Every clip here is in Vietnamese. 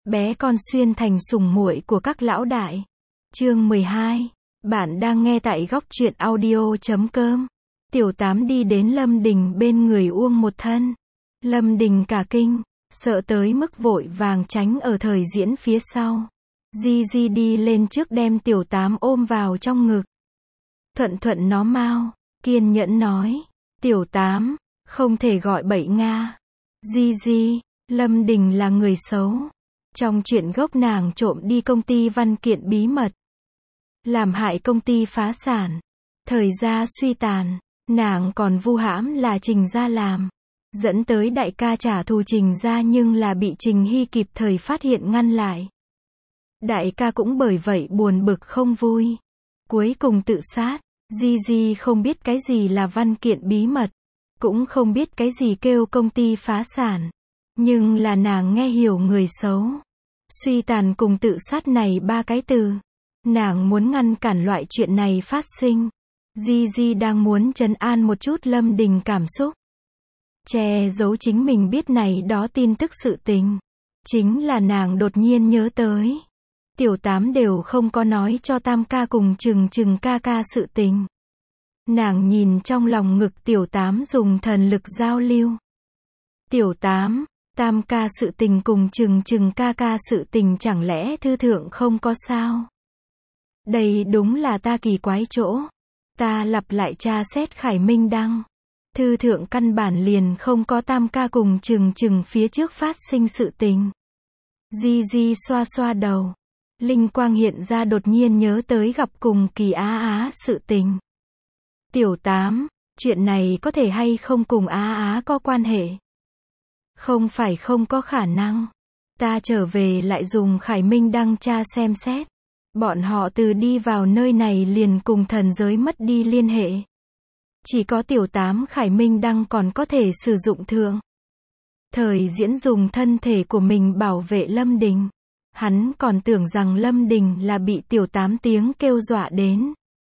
bé con xuyên thành sủng muội của các lão đại. Chương 12. Bạn đang nghe tại góc truyện audio.com. Tiểu Tám đi đến Lâm Đình bên người Uông một thân. Lâm Đình cả kinh, sợ tới mức vội vàng tránh ở thời diễn phía sau. Di đi lên trước đem Tiểu Tám ôm vào trong ngực. Thuận nó mau, kiên nhẫn nói. Tiểu Tám, không thể gọi bậy Nga. Di, Lâm Đình là người xấu. Trong chuyện gốc nàng trộm đi công ty văn kiện bí mật, làm hại công ty phá sản, thời gia suy tàn, nàng còn vu hãm là Trình gia làm, dẫn tới đại ca trả thù Trình gia nhưng là bị Trình Hy kịp thời phát hiện ngăn lại. Đại ca cũng bởi vậy buồn bực không vui, cuối cùng tự sát. Di không biết cái gì là văn kiện bí mật, cũng không biết cái gì kêu công ty phá sản, nhưng là nàng nghe hiểu người xấu, suy tàn cùng tự sát này ba cái từ. Nàng muốn ngăn cản loại chuyện này phát sinh. Di đang muốn trấn an một chút Lâm Đình cảm xúc, che giấu chính mình biết này đó tin tức sự tình. Chính là nàng đột nhiên nhớ tới, Tiểu Tám đều không có nói cho Tam ca cùng Trừng ca sự tình. Nàng nhìn trong lòng ngực Tiểu Tám dùng thần lực giao lưu. Tiểu Tám, Tam ca sự tình cùng Trừng ca sự tình chẳng lẽ thư thượng không có sao? Đây đúng là ta kỳ quái chỗ. Ta lặp lại tra xét Khải Minh Đăng. Thư thượng căn bản liền không có Tam ca cùng Trừng phía trước phát sinh sự tình. Di xoa đầu. Linh quang hiện ra, đột nhiên nhớ tới gặp cùng Kỳ Á sự tình. Tiểu Tám, chuyện này có thể hay không cùng Á có quan hệ? Không phải không có khả năng. Ta trở về lại dùng Khải Minh Đăng tra xem xét. Bọn họ từ đi vào nơi này liền cùng thần giới mất đi liên hệ. Chỉ có Tiểu Tám Khải Minh Đăng còn có thể sử dụng thượng. Thời diễn dùng thân thể của mình bảo vệ Lâm Đình. Hắn còn tưởng rằng Lâm Đình là bị Tiểu Tám tiếng kêu dọa đến.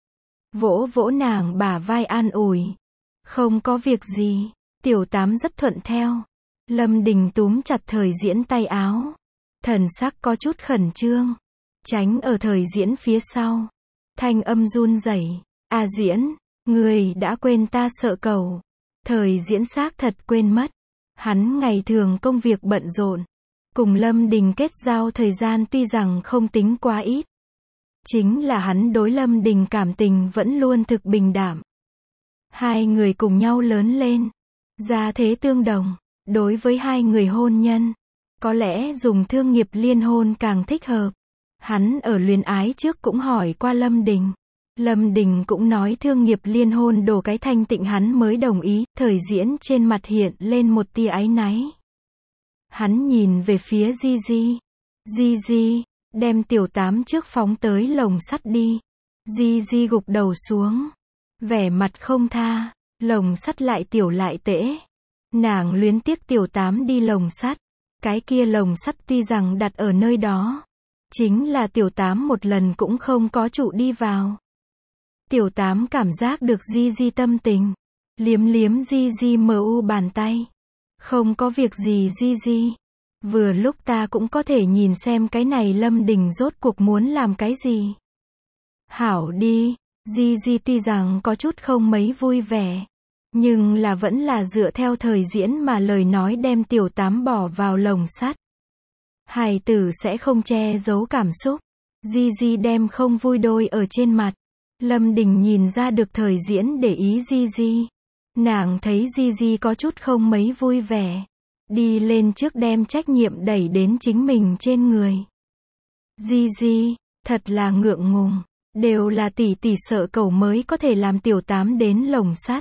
Vỗ nàng bả vai an ủi. Không có việc gì. Tiểu Tám rất thuận theo. Lâm Đình túm chặt thời diễn tay áo. Thần sắc có chút khẩn trương. Tránh ở thời diễn phía sau. Thanh âm run rẩy. Diễn, người đã quên ta sợ cầu. Thời diễn xác thật quên mất. Hắn ngày thường công việc bận rộn. Cùng Lâm Đình kết giao thời gian tuy rằng không tính quá ít. Chính là hắn đối Lâm Đình cảm tình vẫn luôn thực bình đạm. Hai người cùng nhau lớn lên. Gia thế tương đồng. Đối với hai người hôn nhân, có lẽ dùng thương nghiệp liên hôn càng thích hợp. Hắn ở luyến ái trước cũng hỏi qua Lâm Đình. Lâm Đình cũng nói thương nghiệp liên hôn đổ cái thanh tịnh hắn mới đồng ý. Thời diễn trên mặt hiện lên một tia áy náy. Hắn nhìn về phía Di, đem Tiểu Tám trước phóng tới lồng sắt đi. Di gục đầu xuống, vẻ mặt không tha. Lồng sắt lại tiểu lại tễ. Nàng luyến tiếc Tiểu Tám đi lồng sắt. Cái kia lồng sắt tuy rằng đặt ở nơi đó, chính là Tiểu Tám một lần cũng không có trụ đi vào. Tiểu Tám cảm giác được Di tâm tình. Liếm Di mu bàn tay. Không có việc gì Di. Vừa lúc ta cũng có thể nhìn xem cái này Lâm Đình rốt cuộc muốn làm cái gì. Hảo đi. Di tuy rằng có chút không mấy vui vẻ, nhưng là vẫn là dựa theo thời diễn mà lời nói đem Tiểu Tám bỏ vào lồng sắt. Hài tử sẽ không che giấu cảm xúc. Di đem không vui đôi ở trên mặt. Lâm Đình nhìn ra được thời diễn để ý Di. Nàng thấy Di có chút không mấy vui vẻ. Đi lên trước đem trách nhiệm đẩy đến chính mình trên người. Di, thật là ngượng ngùng. Đều là tỷ sợ cầu mới có thể làm Tiểu Tám đến lồng sắt.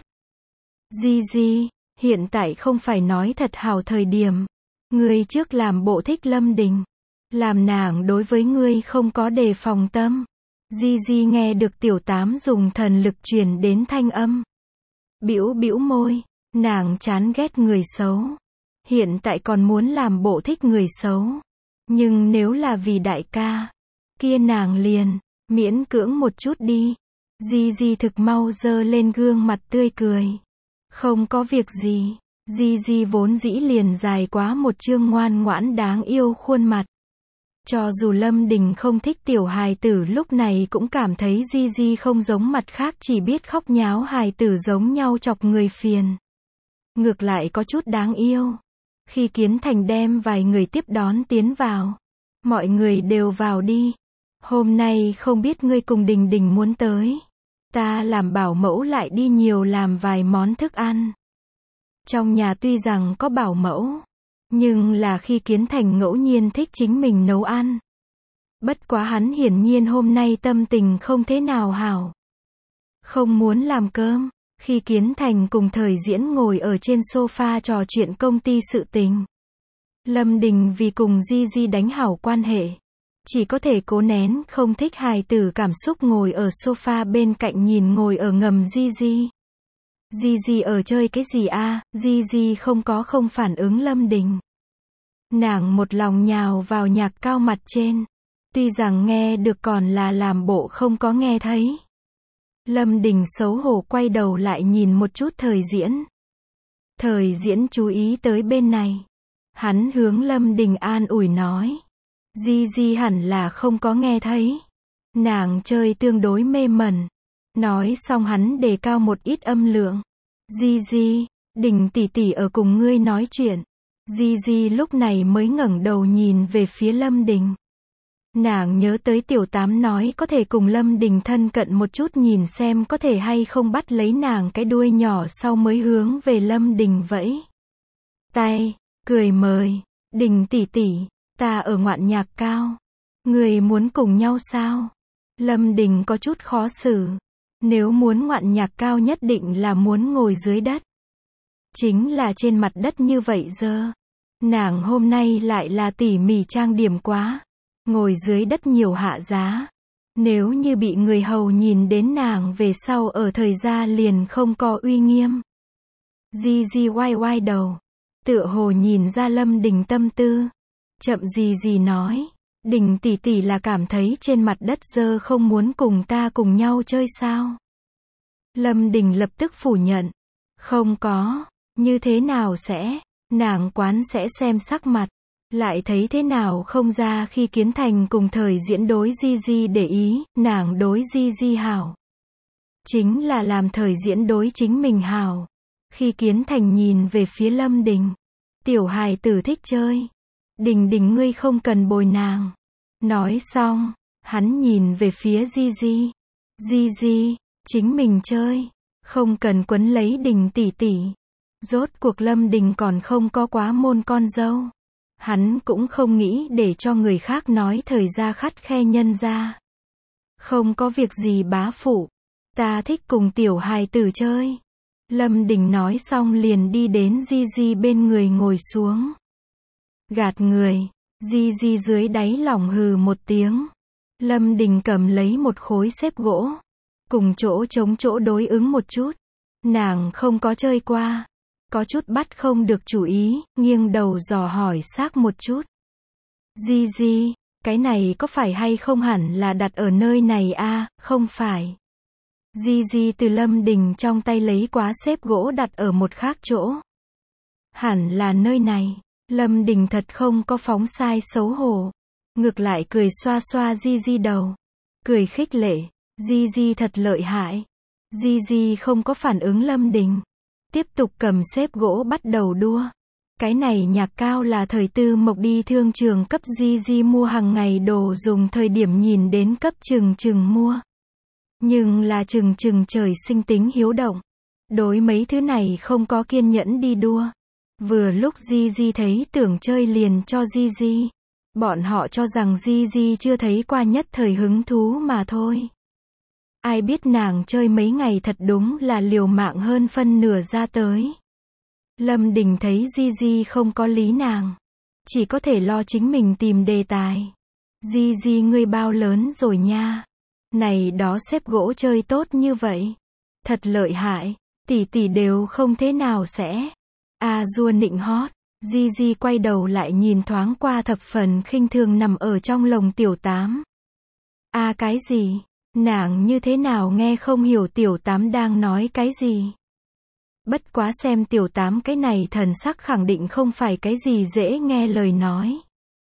Di, hiện tại không phải nói thật hào thời điểm. Ngươi trước làm bộ thích Lâm Đình. Làm nàng đối với ngươi không có đề phòng tâm. Di nghe được Tiểu Tám dùng thần lực truyền đến thanh âm. Bĩu môi. Nàng chán ghét người xấu. Hiện tại còn muốn làm bộ thích người xấu. Nhưng nếu là vì đại ca, kia nàng liền miễn cưỡng một chút đi. Di thực mau giơ lên gương mặt tươi cười. Không có việc gì. Di vốn dĩ liền dài quá một chương ngoan ngoãn đáng yêu khuôn mặt. Cho dù Lâm Đình không thích tiểu hài tử lúc này cũng cảm thấy Di không giống mặt khác chỉ biết khóc nháo hài tử giống nhau chọc người phiền. Ngược lại có chút đáng yêu. Khi Kiến Thành đem vài người tiếp đón tiến vào. Mọi người đều vào đi. Hôm nay không biết ngươi cùng Đình Đình muốn tới. Ta làm bảo mẫu lại đi nhiều làm vài món thức ăn. Trong nhà tuy rằng có bảo mẫu, nhưng là khi Kiến Thành ngẫu nhiên thích chính mình nấu ăn. Bất quá hắn hiển nhiên hôm nay tâm tình không thế nào hảo. Không muốn làm cơm. Khi Kiến Thành cùng Thời Diễn ngồi ở trên sofa trò chuyện công ty sự tình. Lâm Đình vì cùng Di đánh hảo quan hệ. Chỉ có thể cố nén không thích hài tử cảm xúc ngồi ở sofa bên cạnh nhìn ngồi ở ngầm Di. Di ở chơi cái gì a? Di không phản ứng Lâm Đình. Nàng một lòng nhào vào nhạc cao mặt trên. Tuy rằng nghe được còn là làm bộ không có nghe thấy. Lâm Đình xấu hổ quay đầu lại nhìn một chút Thời Diễn. Thời Diễn chú ý tới bên này. Hắn hướng Lâm Đình an ủi nói. Di hẳn là không có nghe thấy. Nàng chơi tương đối mê mẩn. Nói xong hắn đề cao một ít âm lượng. Di, Đình tỷ tỷ ở cùng ngươi nói chuyện. Di lúc này mới ngẩng đầu nhìn về phía Lâm Đình. Nàng nhớ tới tiểu tám nói có thể cùng Lâm Đình thân cận một chút nhìn xem có thể hay không bắt lấy nàng cái đuôi nhỏ sau mới hướng về Lâm Đình vẫy tay, cười mời. Đình tỷ tỷ, ta ở ngoạn nhạc cao. Người muốn cùng nhau sao? Lâm Đình có chút khó xử. Nếu muốn ngoạn nhạc cao nhất định là muốn ngồi dưới đất. Chính là trên mặt đất như vậy giờ. Nàng hôm nay lại là tỉ mỉ trang điểm quá. Ngồi dưới đất nhiều hạ giá. Nếu như bị người hầu nhìn đến nàng về sau ở thời gian liền không có uy nghiêm. Di oai đầu. Tựa hồ nhìn ra Lâm Đình tâm tư. Chậm Di nói. Đình tỷ tỷ là cảm thấy trên mặt đất dơ không muốn cùng ta cùng nhau chơi sao? Lâm Đình lập tức phủ nhận. Không có. Như thế nào sẽ? Nàng quán sẽ xem sắc mặt. Lại thấy thế nào không ra khi Kiến Thành cùng Thời Diễn đối Di để ý, nàng đối Di hảo. Chính là làm Thời Diễn đối chính mình hảo. Khi Kiến Thành nhìn về phía Lâm Đình. Tiểu hài tử thích chơi. Đình ngươi không cần bồi nàng. Nói xong, hắn nhìn về phía Di. Di, chính mình chơi. Không cần quấn lấy Đình tỷ tỷ. Rốt cuộc Lâm Đình còn không có quá môn con dâu. Hắn cũng không nghĩ để cho người khác nói thời ra khắt khe nhân ra. Không có việc gì bá phụ. Ta thích cùng tiểu hài tử chơi. Lâm Đình nói xong liền đi đến Di bên người ngồi xuống. Gạt người. Di dưới đáy lòng hừ một tiếng. Lâm Đình cầm lấy một khối xếp gỗ. Cùng chỗ chống chỗ đối ứng một chút. Nàng không có chơi qua. Có chút bắt không được chủ ý, nghiêng đầu dò hỏi xác một chút. Di, cái này có phải hay không hẳn là đặt ở nơi này a? Không phải. Di từ Lâm Đình trong tay lấy quá xếp gỗ đặt ở một khác chỗ. Hẳn là nơi này. Lâm Đình thật không có phóng sai xấu hổ. Ngược lại cười xoa xoa Di đầu. Cười khích lệ. Di thật lợi hại. Di không có phản ứng Lâm Đình. Tiếp tục cầm xếp gỗ bắt đầu đua. Cái này nhạc cao là thời Tư Mộc đi thương trường cấp Di mua hàng ngày đồ dùng thời điểm nhìn đến cấp chừng mua. Nhưng là chừng trời sinh tính hiếu động. Đối mấy thứ này không có kiên nhẫn đi đua. Vừa lúc Di thấy tưởng chơi liền cho Di. Bọn họ cho rằng Di chưa thấy qua nhất thời hứng thú mà thôi. Ai biết nàng chơi mấy ngày thật đúng là liều mạng hơn phân nửa ra tới. Lâm Đình thấy Di không có lý nàng. Chỉ có thể lo chính mình tìm đề tài. Di ngươi bao lớn rồi nha. Này đó xếp gỗ chơi tốt như vậy. Thật lợi hại. Tỷ đều không thế nào sẽ. Dua nịnh hót. Di quay đầu lại nhìn thoáng qua thập phần khinh thường nằm ở trong lồng tiểu tám. Cái gì? Nàng như thế nào nghe không hiểu tiểu tám đang nói cái gì. Bất quá xem tiểu tám cái này thần sắc khẳng định không phải cái gì dễ nghe lời nói.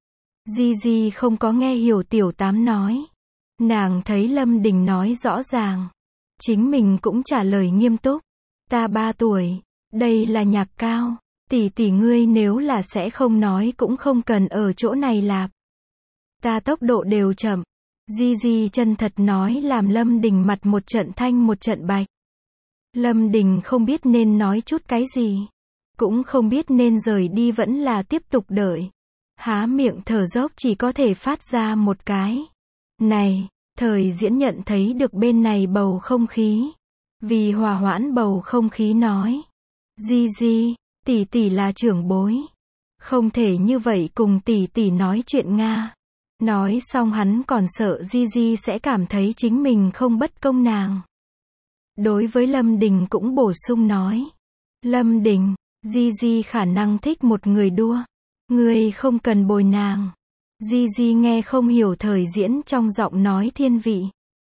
Gigi không có nghe hiểu tiểu tám nói. Nàng thấy Lâm Đình nói rõ ràng. Chính mình cũng trả lời nghiêm túc. Ta 3 tuổi. Đây là Nhạc Cao. Tỷ tỷ ngươi nếu là sẽ không nói cũng không cần ở chỗ này lạp. Ta tốc độ đều chậm. Gigi chân thật nói làm Lâm Đình mặt một trận thanh một trận bạch. Lâm Đình không biết nên nói chút cái gì. Cũng không biết nên rời đi vẫn là tiếp tục đợi. Há miệng thở dốc chỉ có thể phát ra một cái. Này, Thời Diễn nhận thấy được bên này bầu không khí. Vì hòa hoãn bầu không khí nói. Gigi, tỷ tỷ là trưởng bối. Không thể như vậy cùng tỷ tỷ nói chuyện Nga. Nói xong hắn còn sợ Gigi sẽ cảm thấy chính mình không bất công nàng. Đối với Lâm Đình cũng bổ sung nói. Lâm Đình, Gigi khả năng thích một người đua. Ngươi không cần bồi nàng. Gigi nghe không hiểu Thời Diễn trong giọng nói thiên vị.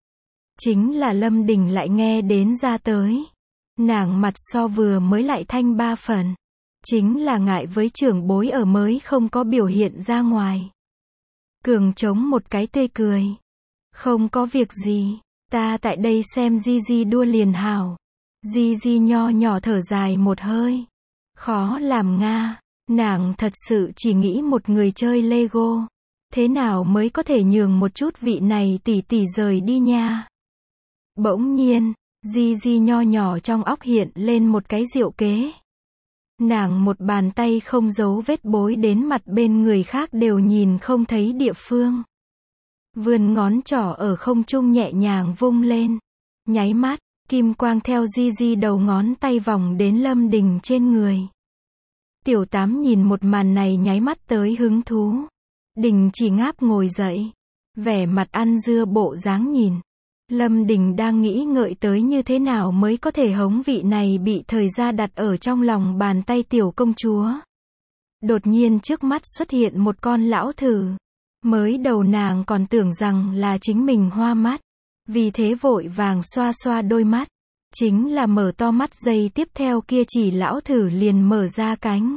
Chính là Lâm Đình lại nghe đến ra tới. Nàng mặt so vừa mới lại thanh 3 phần. Chính là ngại với trưởng bối ở mới không có biểu hiện ra ngoài. Cường chống một cái tươi cười. Không có việc gì. Ta tại đây xem Gigi đua liền hảo. Gigi nho nhỏ thở dài một hơi. Khó làm Nga. Nàng thật sự chỉ nghĩ một người chơi Lego. Thế nào mới có thể nhường một chút vị này tỷ tỷ rời đi nha. Bỗng nhiên, Gigi nho nhỏ trong óc hiện lên một cái diệu kế. Nàng một bàn tay không giấu vết bối đến mặt bên người khác đều nhìn không thấy địa phương. Vươn ngón trỏ ở không trung nhẹ nhàng vung lên. Nháy mắt, kim quang theo Gigi đầu ngón tay vòng đến Lâm Đình trên người. Tiểu tám nhìn một màn này nháy mắt tới hứng thú. Đình chỉ ngáp ngồi dậy. Vẻ mặt ăn dưa bộ dáng nhìn. Lâm Đình đang nghĩ ngợi tới như thế nào mới có thể hống vị này bị Thời gia đặt ở trong lòng bàn tay tiểu công chúa. Đột nhiên trước mắt xuất hiện một con lão thử. Mới đầu nàng còn tưởng rằng là chính mình hoa mắt. Vì thế vội vàng xoa xoa đôi mắt. Chính là mở to mắt giây tiếp theo kia chỉ lão thử liền mở ra cánh.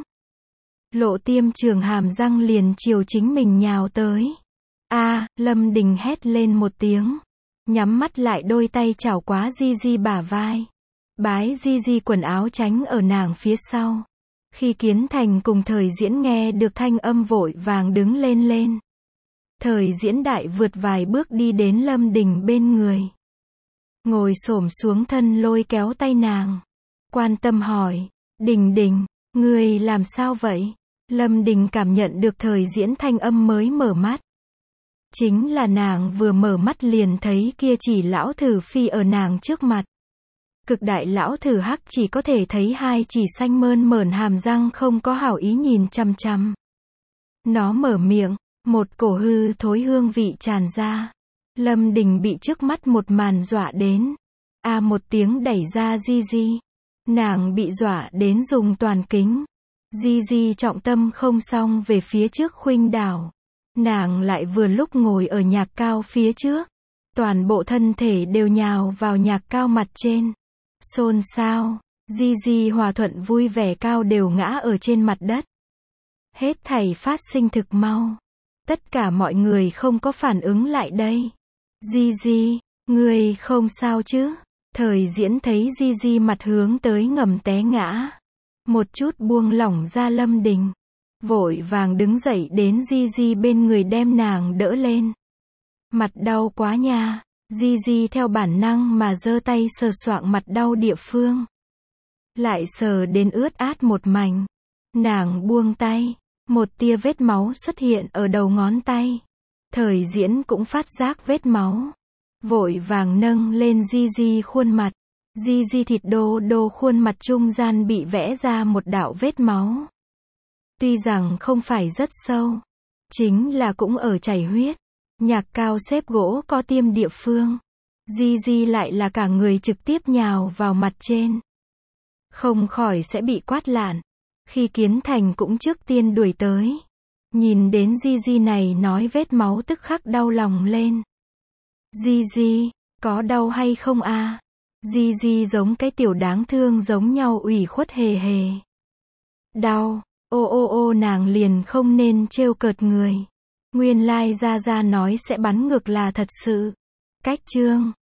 Lộ tiêm trường hàm răng liền chiều chính mình nhào tới. Lâm Đình hét lên một tiếng. Nhắm mắt lại đôi tay chảo quá Gigi bả vai. Bái Gigi quần áo tránh ở nàng phía sau. Khi Kiến Thành cùng Thời Diễn nghe được thanh âm vội vàng đứng lên. Thời Diễn đại vượt vài bước đi đến Lâm Đình bên người. Ngồi xổm xuống thân lôi kéo tay nàng. Quan tâm hỏi. Đình, ngươi làm sao vậy? Lâm Đình cảm nhận được Thời Diễn thanh âm mới mở mắt. Chính là nàng vừa mở mắt liền thấy kia chỉ lão thử phi ở nàng trước mặt. Cực đại lão thử hắc chỉ có thể thấy hai chỉ xanh mơn mởn hàm răng không có hảo ý nhìn chằm chằm. Nó mở miệng, một cổ hư thối hương vị tràn ra. Lâm Đình bị trước mắt một màn dọa đến. Một tiếng đẩy ra Gigi. Nàng bị dọa đến dùng toàn kính. Gigi trọng tâm không xong về phía trước khuynh đảo. Nàng lại vừa lúc ngồi ở Nhạc Cao phía trước. Toàn bộ thân thể đều nhào vào Nhạc Cao mặt trên. Xôn xao. Gigi hòa thuận vui vẻ cao đều ngã ở trên mặt đất. Hết thảy phát sinh thực mau. Tất cả mọi người không có phản ứng lại đây. Gigi, ngươi không sao chứ? Thời Diễn thấy Gigi mặt hướng tới ngầm té ngã. Một chút buông lỏng ra Lâm Đình. Vội vàng đứng dậy đến Gigi bên người đem nàng đỡ lên. Mặt đau quá nha. Gigi theo bản năng mà giơ tay sờ soạng mặt đau địa phương. Lại sờ đến ướt át một mảnh. Nàng buông tay. Một tia vết máu xuất hiện ở đầu ngón tay. Thời Diễn cũng phát giác vết máu. Vội vàng nâng lên Gigi khuôn mặt. Gigi thịt đô khuôn mặt trung gian bị vẽ ra một đạo vết máu. Tuy rằng không phải rất sâu. Chính là cũng ở chảy huyết. Nhạc Cao xếp gỗ có tiêm địa phương. Gigi lại là cả người trực tiếp nhào vào mặt trên. Không khỏi sẽ bị quát lạn. Khi Kiến Thành cũng trước tiên đuổi tới. Nhìn đến Gigi này nói vết máu tức khắc đau lòng lên. Gigi, có đau hay không a? Gigi giống cái tiểu đáng thương giống nhau ủy khuất hề hề. Đau, ô nàng liền không nên trêu cợt người. Nguyên lai Gia Gia nói sẽ bắn ngược là thật sự. Cách chương